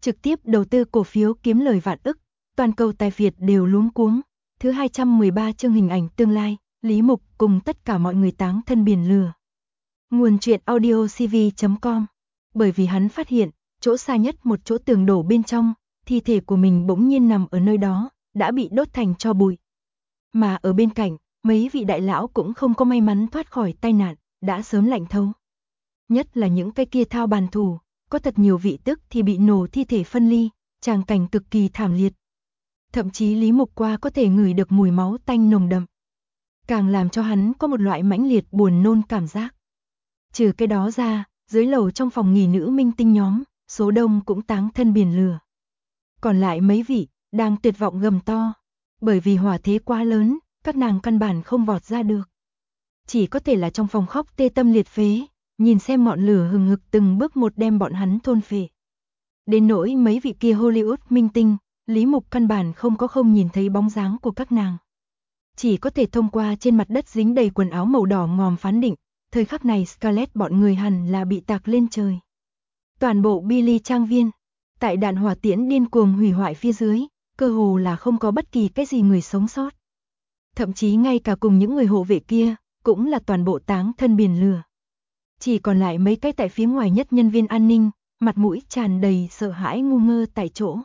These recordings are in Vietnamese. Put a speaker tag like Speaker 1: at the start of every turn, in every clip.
Speaker 1: trực tiếp đầu tư cổ phiếu kiếm lời vạn ức, toàn cầu tài Việt đều luống cuống. Thứ 213 chương hình ảnh tương lai, Lý Mục cùng tất cả mọi người táng thân biển lửa. Nguồn truyện audio cv.com. Bởi vì hắn phát hiện, chỗ xa nhất một chỗ tường đổ bên trong, thi thể của mình bỗng nhiên nằm ở nơi đó, đã bị đốt thành tro bụi. Mà ở bên cạnh, mấy vị đại lão cũng không có may mắn thoát khỏi tai nạn, đã sớm lạnh thấu. Nhất là những cái kia thao bàn thủ, có thật nhiều vị tức thì bị nổ thi thể phân ly, tràng cảnh cực kỳ thảm liệt. Thậm chí Lý Mục qua có thể ngửi được mùi máu tanh nồng đậm. Càng làm cho hắn có một loại mãnh liệt buồn nôn cảm giác. Trừ cái đó ra, dưới lầu trong phòng nghỉ nữ minh tinh nhóm, số đông cũng táng thân biển lửa. Còn lại mấy vị, đang tuyệt vọng gầm to. Bởi vì hỏa thế quá lớn, các nàng căn bản không vọt ra được. Chỉ có thể là trong phòng khóc tê tâm liệt phế, nhìn xem ngọn lửa hừng hực từng bước một đem bọn hắn thôn phệ. Đến nỗi mấy vị kia Hollywood minh tinh, Lý Mục căn bản không nhìn thấy bóng dáng của các nàng. Chỉ có thể thông qua trên mặt đất dính đầy quần áo màu đỏ ngòm phán định, thời khắc này Scarlett bọn người hẳn là bị tạc lên trời. Toàn bộ Billy trang viên, tại đạn hỏa tiễn điên cuồng hủy hoại phía dưới, cơ hồ là không có bất kỳ cái gì người sống sót. Thậm chí ngay cả cùng những người hộ vệ kia, cũng là toàn bộ táng thân biển lửa. Chỉ còn lại mấy cái tại phía ngoài nhất nhân viên an ninh, mặt mũi tràn đầy sợ hãi ngu ngơ tại chỗ.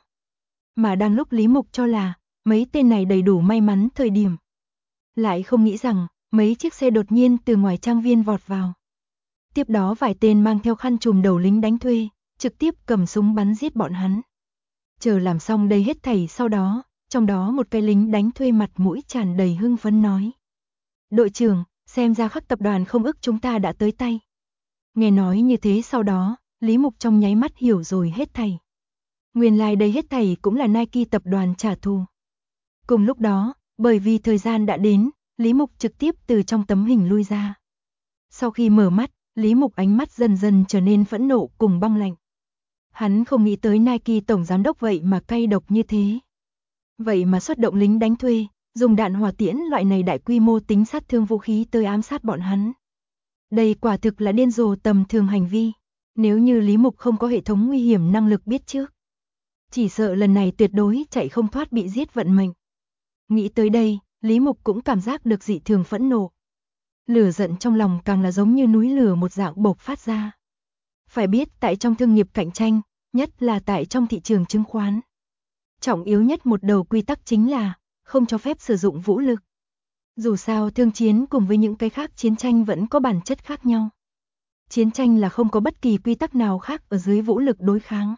Speaker 1: Mà đang lúc Lý Mục cho là, mấy tên này đầy đủ may mắn thời điểm. Lại không nghĩ rằng, mấy chiếc xe đột nhiên từ ngoài trang viên vọt vào. Tiếp đó vài tên mang theo khăn trùm đầu lính đánh thuê, trực tiếp cầm súng bắn giết bọn hắn. Chờ làm xong đây hết thảy sau đó, trong đó một cái lính đánh thuê mặt mũi tràn đầy hưng phấn nói. Đội trưởng, xem ra Khắc tập đoàn không ức chúng ta đã tới tay. Nghe nói như thế sau đó, Lý Mục trong nháy mắt hiểu rồi hết thảy. Nguyên lai đây hết thảy cũng là Nike tập đoàn trả thù. Cùng lúc đó, bởi vì thời gian đã đến, Lý Mục trực tiếp từ trong tấm hình lui ra. Sau khi mở mắt, Lý Mục ánh mắt dần dần trở nên phẫn nộ cùng băng lạnh. Hắn không nghĩ tới Nike tổng giám đốc vậy mà cay độc như thế. Vậy mà xuất động lính đánh thuê, dùng đạn hỏa tiễn loại này đại quy mô tính sát thương vũ khí tới ám sát bọn hắn. Đây quả thực là điên rồ tầm thường hành vi. Nếu như Lý Mục không có hệ thống nguy hiểm năng lực biết trước, chỉ sợ lần này tuyệt đối chạy không thoát bị giết vận mệnh. Nghĩ tới đây, Lý Mục cũng cảm giác được dị thường phẫn nộ. Lửa giận trong lòng càng là giống như núi lửa một dạng bộc phát ra. Phải biết tại trong thương nghiệp cạnh tranh, nhất là tại trong thị trường chứng khoán, trọng yếu nhất một đầu quy tắc chính là không cho phép sử dụng vũ lực. Dù sao thương chiến cùng với những cái khác chiến tranh vẫn có bản chất khác nhau. Chiến tranh là không có bất kỳ quy tắc nào khác ở dưới vũ lực đối kháng.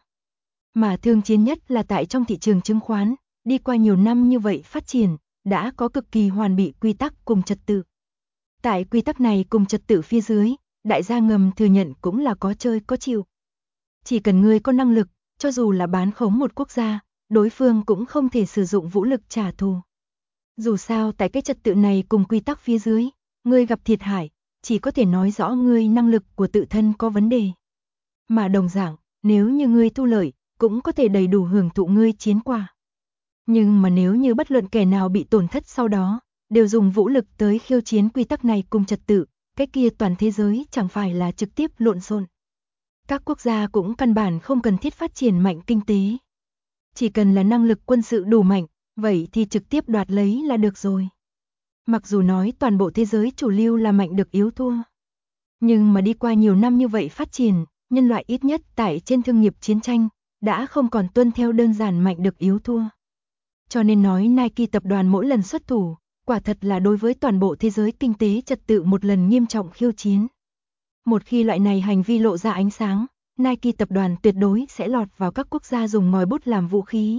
Speaker 1: Mà thương chiến nhất là tại trong thị trường chứng khoán, đi qua nhiều năm như vậy phát triển, đã có cực kỳ hoàn bị quy tắc cùng trật tự. Tại quy tắc này cùng trật tự phía dưới, đại gia ngầm thừa nhận cũng là có chơi có chịu. Chỉ cần ngươi có năng lực, cho dù là bán khống một quốc gia, đối phương cũng không thể sử dụng vũ lực trả thù. Dù sao tại cái trật tự này cùng quy tắc phía dưới, ngươi gặp thiệt hại, chỉ có thể nói rõ ngươi năng lực của tự thân có vấn đề. Mà đồng dạng, nếu như ngươi thu lợi, cũng có thể đầy đủ hưởng thụ ngươi chiến quả. Nhưng mà nếu như bất luận kẻ nào bị tổn thất sau đó, đều dùng vũ lực tới khiêu chiến quy tắc này cùng trật tự, cái kia toàn thế giới chẳng phải là trực tiếp lộn xộn. Các quốc gia cũng căn bản không cần thiết phát triển mạnh kinh tế. Chỉ cần là năng lực quân sự đủ mạnh, vậy thì trực tiếp đoạt lấy là được rồi. Mặc dù nói toàn bộ thế giới chủ lưu là mạnh được yếu thua. Nhưng mà đi qua nhiều năm như vậy phát triển, nhân loại ít nhất tại trên thương nghiệp chiến tranh, đã không còn tuân theo đơn giản mạnh được yếu thua. Cho nên nói Nike tập đoàn mỗi lần xuất thủ, quả thật là đối với toàn bộ thế giới kinh tế trật tự một lần nghiêm trọng khiêu chiến. Một khi loại này hành vi lộ ra ánh sáng, Nike tập đoàn tuyệt đối sẽ lọt vào các quốc gia dùng ngòi bút làm vũ khí.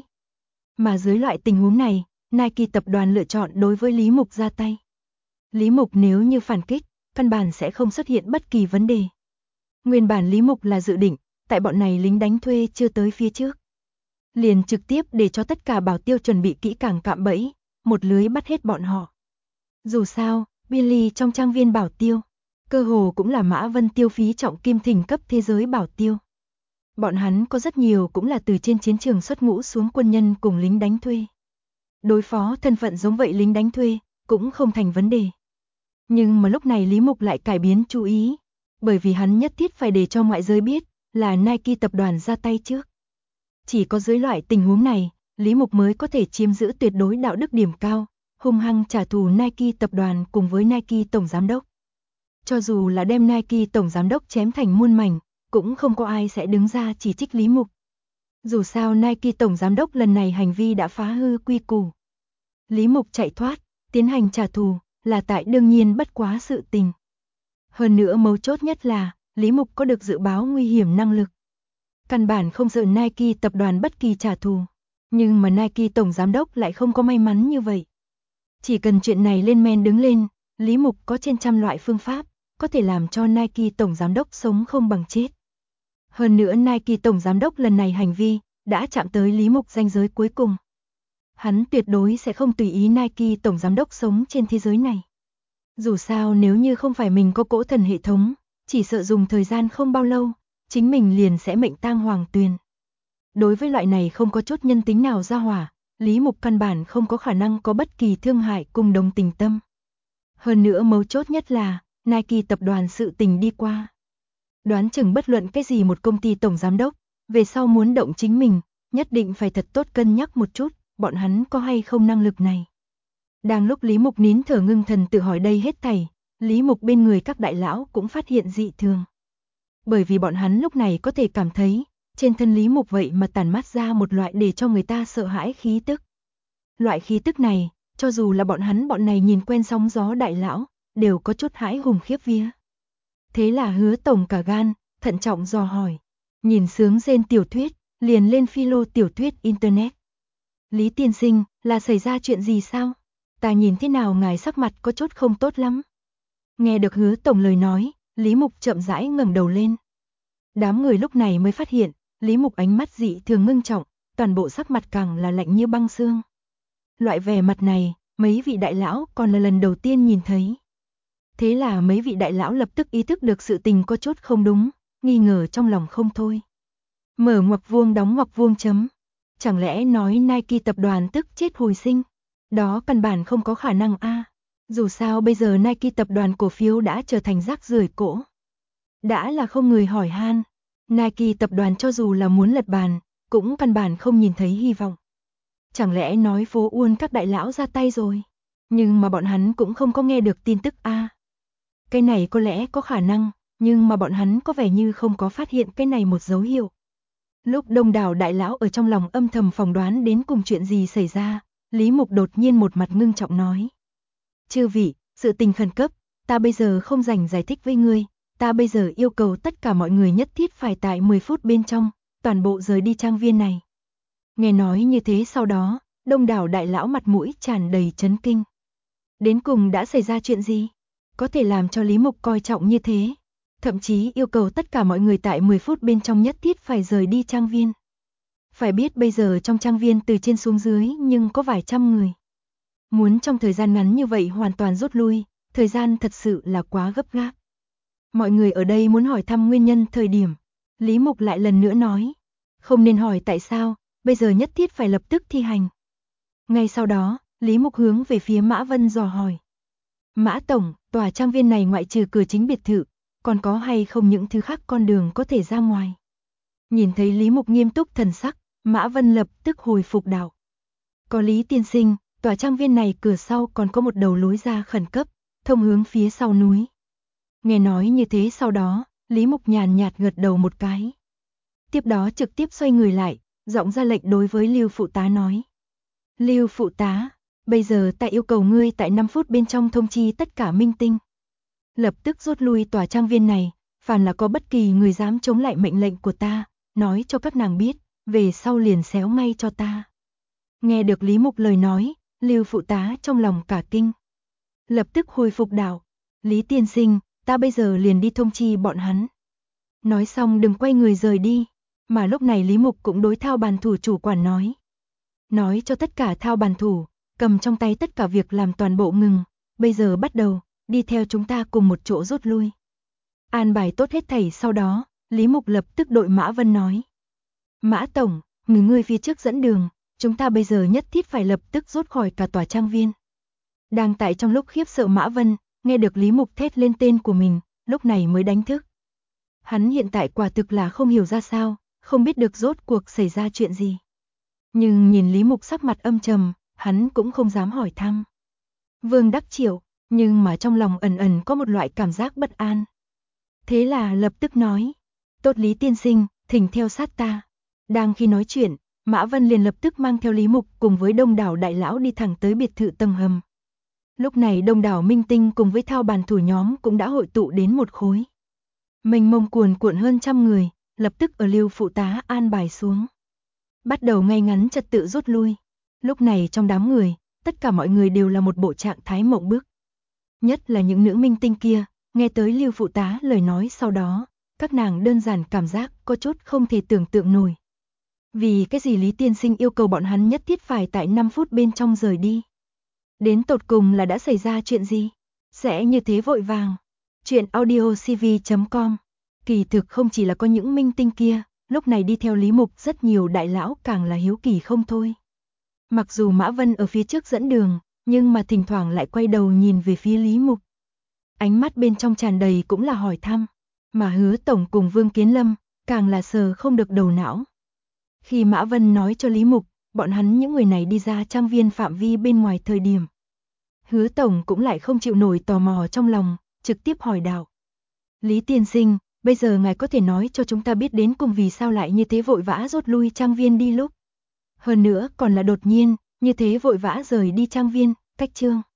Speaker 1: Mà dưới loại tình huống này, Nike tập đoàn lựa chọn đối với Lý Mục ra tay. Lý Mục nếu như phản kích, căn bản sẽ không xuất hiện bất kỳ vấn đề. Nguyên bản Lý Mục là dự định, tại bọn này lính đánh thuê chưa tới phía trước, liền trực tiếp để cho tất cả bảo tiêu chuẩn bị kỹ càng cạm bẫy, một lưới bắt hết bọn họ. Dù sao, Billy trong trang viên bảo tiêu, cơ hồ cũng là Mã Vân tiêu phí trọng kim thỉnh cấp thế giới bảo tiêu. Bọn hắn có rất nhiều cũng là từ trên chiến trường xuất ngũ xuống quân nhân cùng lính đánh thuê. Đối phó thân phận giống vậy lính đánh thuê, cũng không thành vấn đề. Nhưng mà lúc này Lý Mục lại cải biến chú ý, bởi vì hắn nhất thiết phải để cho ngoại giới biết là Nike tập đoàn ra tay trước. Chỉ có dưới loại tình huống này, Lý Mục mới có thể chiếm giữ tuyệt đối đạo đức điểm cao, hung hăng trả thù Nike tập đoàn cùng với Nike tổng giám đốc. Cho dù là đem Nike tổng giám đốc chém thành muôn mảnh, cũng không có ai sẽ đứng ra chỉ trích Lý Mục. Dù sao Nike tổng giám đốc lần này hành vi đã phá hư quy củ. Lý Mục chạy thoát, tiến hành trả thù, là tại đương nhiên bất quá sự tình. Hơn nữa mấu chốt nhất là, Lý Mục có được dự báo nguy hiểm năng lực. Căn bản không sợ Nike tập đoàn bất kỳ trả thù. Nhưng mà Nike tổng giám đốc lại không có may mắn như vậy. Chỉ cần chuyện này lên men đứng lên, Lý Mục có trên trăm loại phương pháp, có thể làm cho Nike tổng giám đốc sống không bằng chết. Hơn nữa Nike tổng giám đốc lần này hành vi, đã chạm tới Lý Mục ranh giới cuối cùng. Hắn tuyệt đối sẽ không tùy ý Nike tổng giám đốc sống trên thế giới này. Dù sao nếu như không phải mình có cỗ thần hệ thống, chỉ sợ dùng thời gian không bao lâu, chính mình liền sẽ mệnh tang hoàng tuyền. Đối với loại này không có chút nhân tính nào ra hỏa, Lý Mục căn bản không có khả năng có bất kỳ thương hại cùng đồng tình tâm. Hơn nữa mấu chốt nhất là, Nike tập đoàn sự tình đi qua. Đoán chừng bất luận cái gì một công ty tổng giám đốc, về sau muốn động chính mình, nhất định phải thật tốt cân nhắc một chút, bọn hắn có hay không năng lực này. Đang lúc Lý Mục nín thở ngưng thần tự hỏi đây hết thảy, Lý Mục bên người các đại lão cũng phát hiện dị thường. Bởi vì bọn hắn lúc này có thể cảm thấy, trên thân Lý Mục vậy mà tản mát ra một loại để cho người ta sợ hãi khí tức. Loại khí tức này, cho dù là bọn này nhìn quen sóng gió đại lão, đều có chút hãi hùng khiếp vía. Thế là Hứa tổng cả gan, thận trọng dò hỏi, nhìn sướng rên tiểu thuyết, liền lên philo tiểu thuyết internet. Lý tiên sinh, là xảy ra chuyện gì sao? Ta nhìn thế nào ngài sắc mặt có chút không tốt lắm. Nghe được Hứa tổng lời nói, Lý Mục chậm rãi ngẩng đầu lên. Đám người lúc này mới phát hiện, Lý Mục ánh mắt dị thường ngưng trọng, toàn bộ sắc mặt càng là lạnh như băng xương. Loại vẻ mặt này, mấy vị đại lão còn là lần đầu tiên nhìn thấy. Thế là mấy vị đại lão lập tức ý thức được sự tình có chút không đúng, nghi ngờ trong lòng không thôi. Mở ngoặc vuông đóng ngoặc vuông chấm. Chẳng lẽ nói Nike tập đoàn tức chết hồi sinh? Đó căn bản không có khả năng a. Dù sao bây giờ Nike tập đoàn cổ phiếu đã trở thành rác rưởi cỗ. Đã là không người hỏi han. Nike tập đoàn cho dù là muốn lật bàn, cũng căn bản không nhìn thấy hy vọng. Chẳng lẽ nói phố Uôn các đại lão ra tay rồi? Nhưng mà bọn hắn cũng không có nghe được tin tức a. Cái này có lẽ có khả năng, nhưng mà bọn hắn có vẻ như không có phát hiện cái này một dấu hiệu. Lúc đông đảo đại lão ở trong lòng âm thầm phỏng đoán đến cùng chuyện gì xảy ra, Lý Mục đột nhiên một mặt ngưng trọng nói. Chư vị, sự tình khẩn cấp, ta bây giờ không rảnh giải thích với ngươi, ta bây giờ yêu cầu tất cả mọi người nhất thiết phải tại 10 phút bên trong, toàn bộ rời đi trang viên này. Nghe nói như thế sau đó, đông đảo đại lão mặt mũi tràn đầy chấn kinh. Đến cùng đã xảy ra chuyện gì? Có thể làm cho Lý Mục coi trọng như thế. Thậm chí yêu cầu tất cả mọi người tại 10 phút bên trong nhất thiết phải rời đi trang viên. Phải biết bây giờ trong trang viên từ trên xuống dưới nhưng có vài trăm người. Muốn trong thời gian ngắn như vậy hoàn toàn rút lui, thời gian thật sự là quá gấp gáp. Mọi người ở đây muốn hỏi thăm nguyên nhân thời điểm. Lý Mục lại lần nữa nói. Không nên hỏi tại sao, bây giờ nhất thiết phải lập tức thi hành. Ngay sau đó, Lý Mục hướng về phía Mã Vân dò hỏi. Mã Tổng, tòa trang viên này ngoại trừ cửa chính biệt thự, còn có hay không những thứ khác con đường có thể ra ngoài? Nhìn thấy Lý Mục nghiêm túc thần sắc, Mã Vân lập tức hồi phục đạo. Có Lý tiên sinh, tòa trang viên này cửa sau còn có một đầu lối ra khẩn cấp, thông hướng phía sau núi. Nghe nói như thế sau đó, Lý Mục nhàn nhạt gật đầu một cái. Tiếp đó trực tiếp xoay người lại, giọng ra lệnh đối với Lưu phụ tá nói. Lưu phụ tá, bây giờ ta yêu cầu ngươi tại 5 phút bên trong thông chi tất cả minh tinh. Lập tức rút lui tòa trang viên này, phàm là có bất kỳ người dám chống lại mệnh lệnh của ta, nói cho các nàng biết, về sau liền xéo ngay cho ta. Nghe được Lý Mục lời nói, Lưu phụ tá trong lòng cả kinh. Lập tức hồi phục đạo, Lý tiên sinh, ta bây giờ liền đi thông chi bọn hắn. Nói xong đừng quay người rời đi, mà lúc này Lý Mục cũng đối thao bàn thủ chủ quản nói. Nói cho tất cả thao bàn thủ, cầm trong tay tất cả việc làm toàn bộ ngừng, bây giờ bắt đầu, đi theo chúng ta cùng một chỗ rút lui. An bài tốt hết thảy sau đó, Lý Mục lập tức đội Mã Vân nói. Mã Tổng, ngươi phía trước dẫn đường, chúng ta bây giờ nhất thiết phải lập tức rút khỏi cả tòa trang viên. Đang tại trong lúc khiếp sợ Mã Vân, nghe được Lý Mục thét lên tên của mình, lúc này mới đánh thức. Hắn hiện tại quả thực là không hiểu ra sao, không biết được rốt cuộc xảy ra chuyện gì. Nhưng nhìn Lý Mục sắc mặt âm trầm, hắn cũng không dám hỏi thăm. Vương Đắc Triệu, nhưng mà trong lòng ẩn ẩn có một loại cảm giác bất an. Thế là lập tức nói, tốt Lý tiên sinh, thỉnh theo sát ta. Đang khi nói chuyện, Mã Vân liền lập tức mang theo Lý Mục cùng với đông đảo đại lão đi thẳng tới biệt thự tầng hầm. Lúc này đông đảo minh tinh cùng với thao bàn thủ nhóm cũng đã hội tụ đến một khối. Mênh mông cuồn cuộn hơn 100 người, lập tức ở Lưu phụ tá an bài xuống. Bắt đầu ngay ngắn trật tự rút lui. Lúc này trong đám người, tất cả mọi người đều là một bộ trạng thái mộng bức. Nhất là những nữ minh tinh kia, nghe tới Lưu phụ tá lời nói sau đó, các nàng đơn giản cảm giác có chút không thể tưởng tượng nổi. Vì cái gì Lý tiên sinh yêu cầu bọn hắn nhất thiết phải tại 5 phút bên trong rời đi? Đến tột cùng là đã xảy ra chuyện gì? Sẽ như thế vội vàng. Chuyện audiocv.com. Kỳ thực không chỉ là có những minh tinh kia, lúc này đi theo Lý Mục rất nhiều đại lão càng là hiếu kỳ không thôi. Mặc dù Mã Vân ở phía trước dẫn đường, nhưng mà thỉnh thoảng lại quay đầu nhìn về phía Lý Mục. Ánh mắt bên trong tràn đầy cũng là hỏi thăm, mà Hứa Tổng cùng Vương Kiến Lâm, càng là sờ không được đầu não. Khi Mã Vân nói cho Lý Mục, bọn hắn những người này đi ra trang viên phạm vi bên ngoài thời điểm. Hứa Tổng cũng lại không chịu nổi tò mò trong lòng, trực tiếp hỏi đạo. Lý tiên sinh, bây giờ ngài có thể nói cho chúng ta biết đến cùng vì sao lại như thế vội vã rút lui trang viên đi lúc. Hơn nữa còn là đột nhiên, như thế vội vã rời đi trang viên, cách chương.